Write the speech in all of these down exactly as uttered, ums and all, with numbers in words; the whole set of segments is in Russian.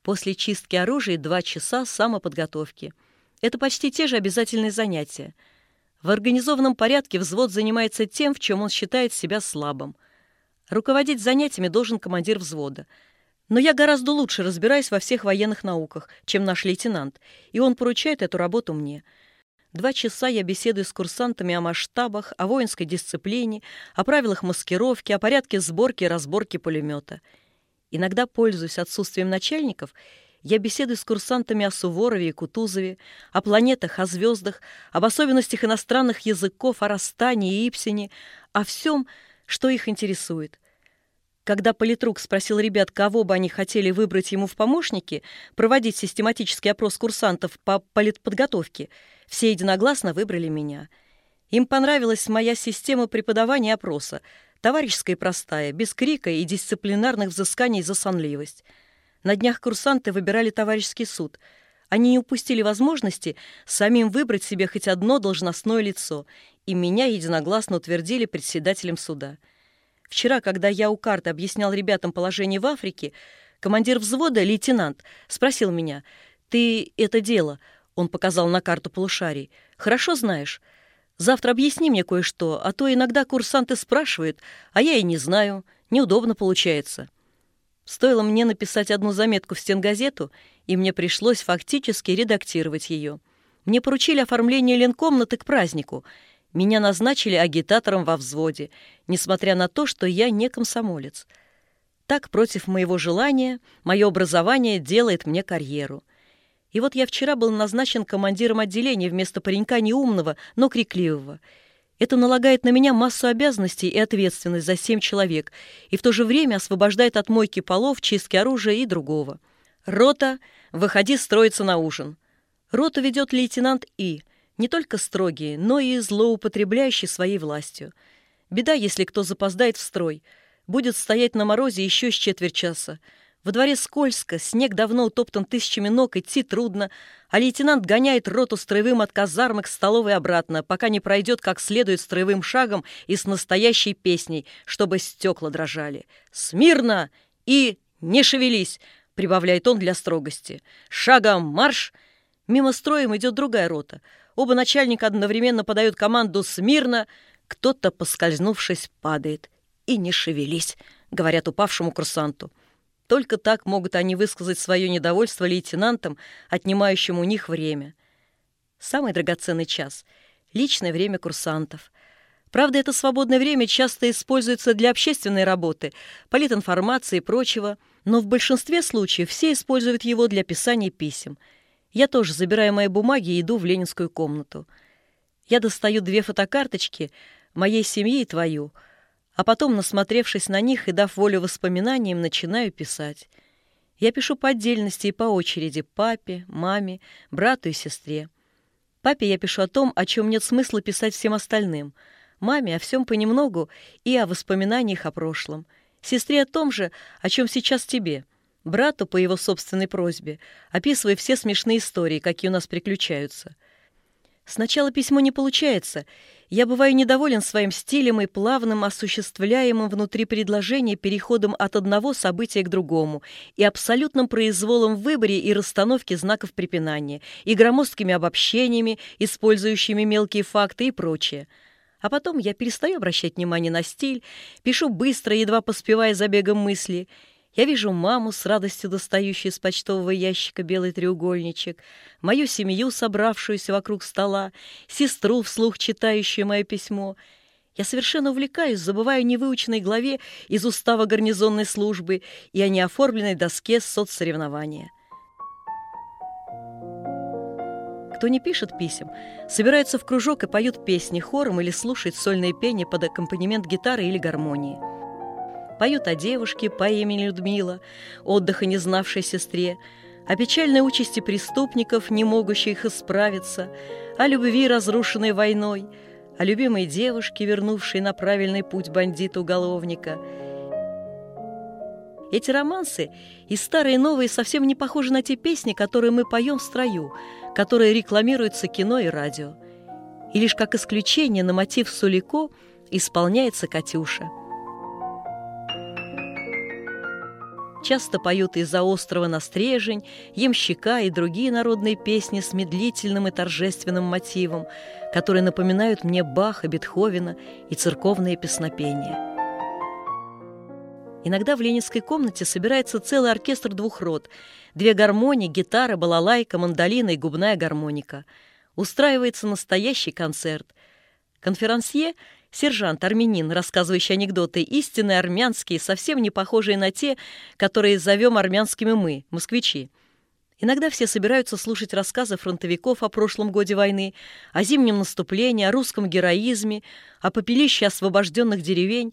После чистки оружия два часа самоподготовки. Это почти те же обязательные занятия. В организованном порядке взвод занимается тем, в чем он считает себя слабым. Руководить занятиями должен командир взвода. Но я гораздо лучше разбираюсь во всех военных науках, чем наш лейтенант, и он поручает эту работу мне. Два часа я беседую с курсантами о масштабах, о воинской дисциплине, о правилах маскировки, о порядке сборки и разборки пулемета. Иногда, пользуясь отсутствием начальников, я беседую с курсантами о Суворове и Кутузове, о планетах, о звездах, об особенностях иностранных языков, о Растане и Ипсене, о всем, что их интересует. Когда политрук спросил ребят, кого бы они хотели выбрать ему в помощники, проводить систематический опрос курсантов по политподготовке, все единогласно выбрали меня. Им понравилась моя система преподавания и опроса, товарищеская и простая, без крика и дисциплинарных взысканий за сонливость. На днях курсанты выбирали товарищеский суд. Они не упустили возможности самим выбрать себе хоть одно должностное лицо, и меня единогласно утвердили председателем суда. Вчера, когда я у карты объяснял ребятам положение в Африке, командир взвода, лейтенант, спросил меня: «Ты это дело», — он показал на карту полушарий, — «хорошо знаешь? Завтра объясни мне кое-что, а то иногда курсанты спрашивают, а я и не знаю, неудобно получается». Стоило мне написать одну заметку в стенгазету, и мне пришлось фактически редактировать ее. Мне поручили оформление ленкомнаты к празднику. Меня назначили агитатором во взводе, несмотря на то, что я не комсомолец. Так, против моего желания, мое образование делает мне карьеру. И вот я вчера был назначен командиром отделения вместо паренька неумного, но крикливого. Это налагает на меня массу обязанностей и ответственность за семь человек, и в то же время освобождает от мойки полов, чистки оружия и другого. «Рота, выходи строиться на ужин». Роту ведет лейтенант И., не только строгий, но и злоупотребляющий своей властью. Беда, если кто запоздает в строй. Будет стоять на морозе еще с четверть часа. Во дворе скользко, снег давно утоптан тысячами ног, идти трудно, а лейтенант гоняет роту строевым от казармы к столовой обратно, пока не пройдет как следует строевым шагом и с настоящей песней, чтобы стекла дрожали. «Смирно! И не шевелись!» — прибавляет он для строгости. «Шагом марш!» Мимо строем идет другая рота. Оба начальника одновременно подают команду «Смирно!». Кто-то, поскользнувшись, падает. «И не шевелись!» — говорят упавшему курсанту. Только так могут они высказать свое недовольство лейтенантам, отнимающим у них время. Самый драгоценный час — личное время курсантов. Правда, это свободное время часто используется для общественной работы, политинформации и прочего, но в большинстве случаев все используют его для писания писем. Я тоже забираю мои бумаги и иду в ленинскую комнату. Я достаю две фотокарточки, моей семьи и твою, а потом, насмотревшись на них и дав волю воспоминаниям, начинаю писать. Я пишу по отдельности и по очереди папе, маме, брату и сестре. Папе я пишу о том, о чем нет смысла писать всем остальным. Маме о всем понемногу и о воспоминаниях о прошлом. Сестре о том же, о чем сейчас тебе. Брату, по его собственной просьбе, описывая все смешные истории, какие у нас приключаются. Сначала письмо не получается. Я бываю недоволен своим стилем и плавным, осуществляемым внутри предложения переходом от одного события к другому и абсолютным произволом в выборе и расстановке знаков препинания, и громоздкими обобщениями, использующими мелкие факты и прочее. А потом я перестаю обращать внимание на стиль, пишу быстро, едва поспевая за бегом мысли. Я вижу маму, с радостью достающую из почтового ящика белый треугольничек, мою семью, собравшуюся вокруг стола, сестру, вслух читающую мое письмо. Я совершенно увлекаюсь, забывая о невыученной главе из устава гарнизонной службы и о неоформленной доске соцсоревнования. Кто не пишет писем, собираются в кружок и поют песни хором или слушают сольное пение под аккомпанемент гитары или гармонии. Поют о девушке по имени Людмила, отдыха не знавшей сестре, о печальной участи преступников, не могущих исправиться, о любви, разрушенной войной, о любимой девушке, вернувшей на правильный путь бандита-уголовника. Эти романсы, и старые, и новые, совсем не похожи на те песни, которые мы поем в строю, которые рекламируются кино и радио. И лишь как исключение на мотив Сулико исполняется «Катюша». Часто поют из-за острова на стрежень, ямщика и другие народные песни с медлительным и торжественным мотивом, которые напоминают мне Баха, Бетховена и церковные песнопения. Иногда в ленинской комнате собирается целый оркестр двух рот: две гармонии, гитара, балалайка, мандолина и губная гармоника. Устраивается настоящий концерт. Конферансье — сержант-армянин, рассказывающий анекдоты, истинные армянские, совсем не похожие на те, которые зовем армянскими мы, москвичи. Иногда все собираются слушать рассказы фронтовиков о прошлом годе войны, о зимнем наступлении, о русском героизме, о попелище освобожденных деревень.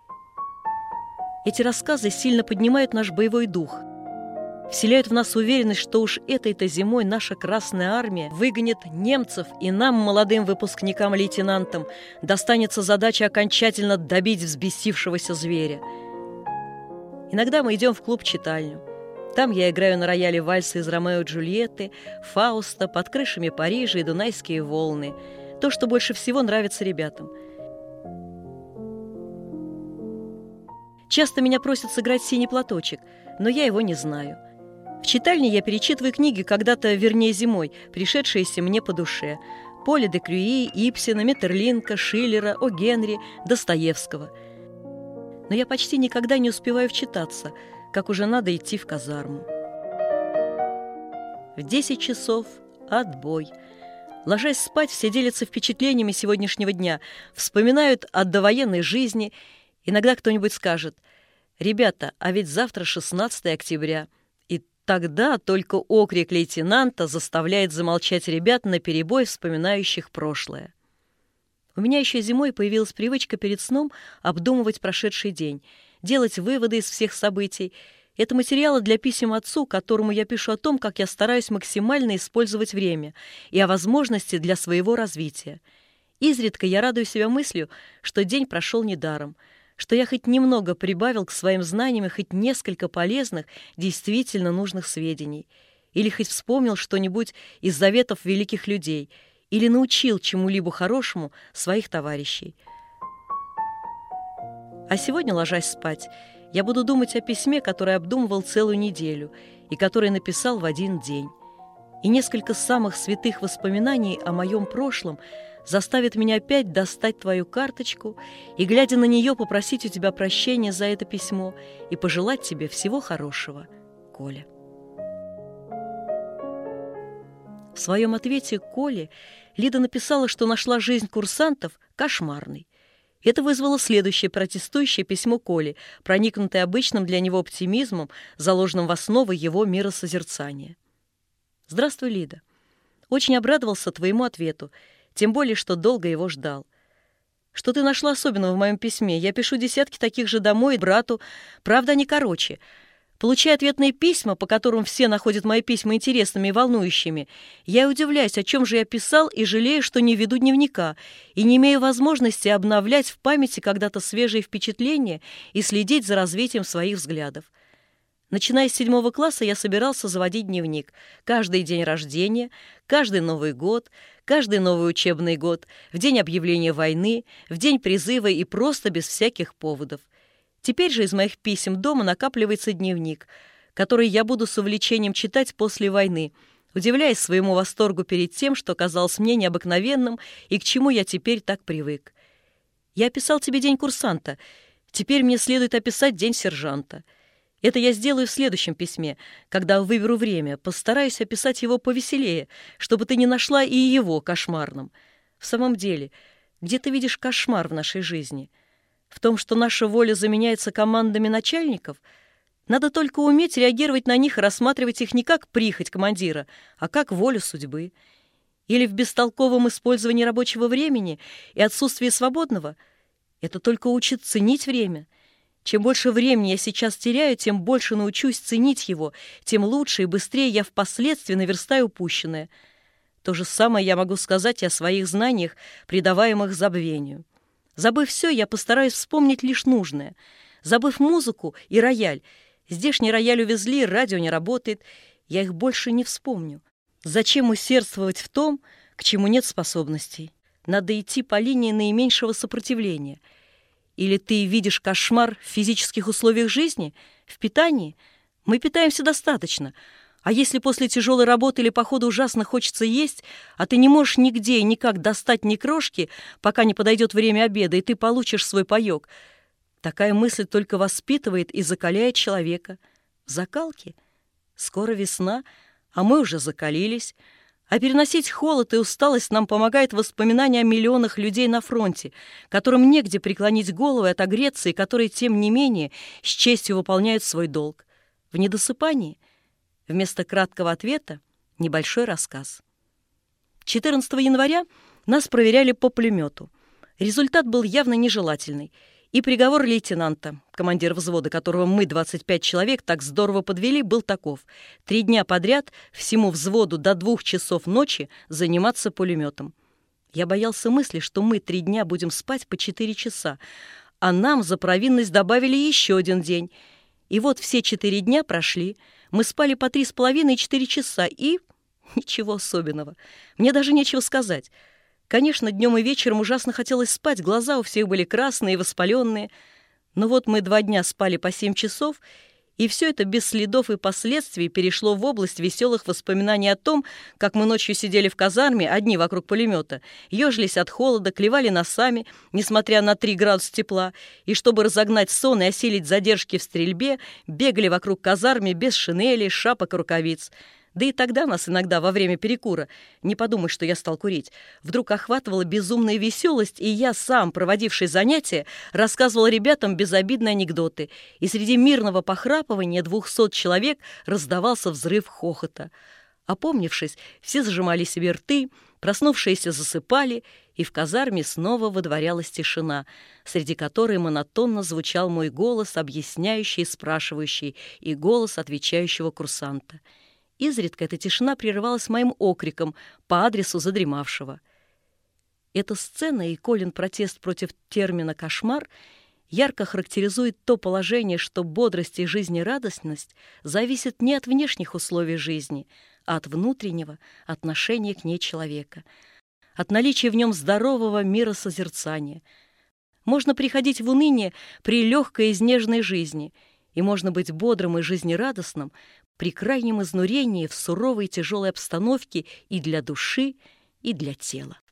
Эти рассказы сильно поднимают наш боевой дух, вселяют в нас уверенность, что уж этой-то зимой наша Красная Армия выгонит немцев, и нам, молодым выпускникам-лейтенантам, достанется задача окончательно добить взбесившегося зверя. Иногда мы идем в клуб-читальню. Там я играю на рояле вальсы из «Ромео и Джульетты», «Фауста», «Под крышами Парижа» и «Дунайские волны». То, что больше всего нравится ребятам. Часто меня просят сыграть «Синий платочек», но я его не знаю. В читальне я перечитываю книги, когда-то, вернее зимой, пришедшиеся мне по душе: Поля де Крюи, Ипсена, Метерлинка, Шиллера, О. Генри, Достоевского. Но я почти никогда не успеваю вчитаться, как уже надо идти в казарму. В десять часов отбой. Ложась спать, все делятся впечатлениями сегодняшнего дня, вспоминают о довоенной жизни. Иногда кто-нибудь скажет: «Ребята, а ведь завтра шестнадцатое октября». И тогда только окрик лейтенанта заставляет замолчать ребят наперебой, вспоминающих прошлое. У меня еще зимой появилась привычка перед сном обдумывать прошедший день, делать выводы из всех событий. Это материалы для писем отцу, которому я пишу о том, как я стараюсь максимально использовать время, и о возможности для своего развития. Изредка я радую себя мыслью, что день прошел недаром, что я хоть немного прибавил к своим знаниям и хоть несколько полезных, действительно нужных сведений, или хоть вспомнил что-нибудь из заветов великих людей, или научил чему-либо хорошему своих товарищей. А сегодня, ложась спать, я буду думать о письме, которое обдумывал целую неделю и которое написал в один день. И несколько самых святых воспоминаний о моем прошлом заставит меня опять достать твою карточку и, глядя на нее, попросить у тебя прощения за это письмо и пожелать тебе всего хорошего, Коля. В своем ответе Коле Лида написала, что нашла жизнь курсантов кошмарной. Это вызвало следующее протестующее письмо Коле, проникнутое обычным для него оптимизмом, заложенным в основу его миросозерцания. «Здравствуй, Лида. Очень обрадовался твоему ответу, тем более, что долго его ждал. Что ты нашла особенного в моем письме? Я пишу десятки таких же домой брату, правда, они короче. Получая ответные письма, по которым все находят мои письма интересными и волнующими, я удивляюсь, о чем же я писал, и жалею, что не веду дневника, и не имею возможности обновлять в памяти когда-то свежие впечатления и следить за развитием своих взглядов. Начиная с седьмого класса я собирался заводить дневник. Каждый день рождения, каждый Новый год, каждый новый учебный год, в день объявления войны, в день призыва и просто без всяких поводов. Теперь же из моих писем дома накапливается дневник, который я буду с увлечением читать после войны, удивляясь своему восторгу перед тем, что казалось мне необыкновенным и к чему я теперь так привык. Я описал тебе день курсанта, теперь мне следует описать день сержанта. Это я сделаю в следующем письме, когда выберу время, постараюсь описать его повеселее, чтобы ты не нашла и его кошмарным. В самом деле, где ты видишь кошмар в нашей жизни? В том, что наша воля заменяется командами начальников? Надо только уметь реагировать на них и рассматривать их не как прихоть командира, а как волю судьбы. Или в бестолковом использовании рабочего времени и отсутствии свободного? Это только учит ценить время. Чем больше времени я сейчас теряю, тем больше научусь ценить его, тем лучше и быстрее я впоследствии наверстаю упущенное. То же самое я могу сказать и о своих знаниях, придаваемых забвению. Забыв все, я постараюсь вспомнить лишь нужное. Забыв музыку и рояль. Здешний рояль увезли, радио не работает. Я их больше не вспомню. Зачем усердствовать в том, к чему нет способностей? Надо идти по линии наименьшего сопротивления. Или ты видишь кошмар в физических условиях жизни, в питании, Мы питаемся достаточно. А если после тяжелой работы или похода ужасно хочется есть, а ты не можешь нигде и никак достать ни крошки, пока не подойдет время обеда, и ты получишь свой паёк, такая мысль только воспитывает и закаляет человека. Закалки? Скоро весна, а мы уже закалились. А переносить холод и усталость нам помогает воспоминание о миллионах людей на фронте, которым негде преклонить голову и отогреться, и которые, тем не менее, с честью выполняют свой долг. В недосыпании вместо краткого ответа небольшой рассказ. четырнадцатого января нас проверяли по пулемету. Результат был явно нежелательный. И приговор лейтенанта, командира взвода, которого мы, двадцать пять человек, так здорово подвели, был таков: три дня подряд всему взводу до двух часов ночи заниматься пулеметом. Я боялся мысли, что мы три дня будем спать по четыре часа, а нам за провинность добавили еще один день. И вот все четыре дня прошли, мы спали по три с половиной и четыре часа, и ничего особенного. Мне даже нечего сказать. Конечно, днем и вечером ужасно хотелось спать, глаза у всех были красные и воспаленные. Но вот мы два дня спали по семь часов, и все это без следов и последствий перешло в область веселых воспоминаний о том, как мы ночью сидели в казарме, одни вокруг пулемета, ежились от холода, клевали носами, несмотря на три градуса тепла, и чтобы разогнать сон и осилить задержки в стрельбе, бегали вокруг казармы без шинелей, шапок и рукавиц. Да и тогда нас иногда во время перекура, не подумай, что я стал курить, вдруг охватывала безумная веселость, и я сам, проводивший занятия, рассказывал ребятам безобидные анекдоты, и среди мирного похрапывания двухсот человек раздавался взрыв хохота. Опомнившись, все зажимали себе рты, проснувшиеся засыпали, и в казарме снова водворялась тишина, среди которой монотонно звучал мой голос, объясняющий и спрашивающий, и голос отвечающего курсанта. Изредка эта тишина прерывалась моим окриком по адресу задремавшего. Эта сцена и Колин протест против термина «кошмар» ярко характеризует то положение, что бодрость и жизнерадостность зависят не от внешних условий жизни, а от внутреннего отношения к ней человека, от наличия в нем здорового миросозерцания. Можно приходить в уныние при легкой и изнеженной жизни, и можно быть бодрым и жизнерадостным при крайнем изнурении в суровой и тяжелой обстановке и для души, и для тела.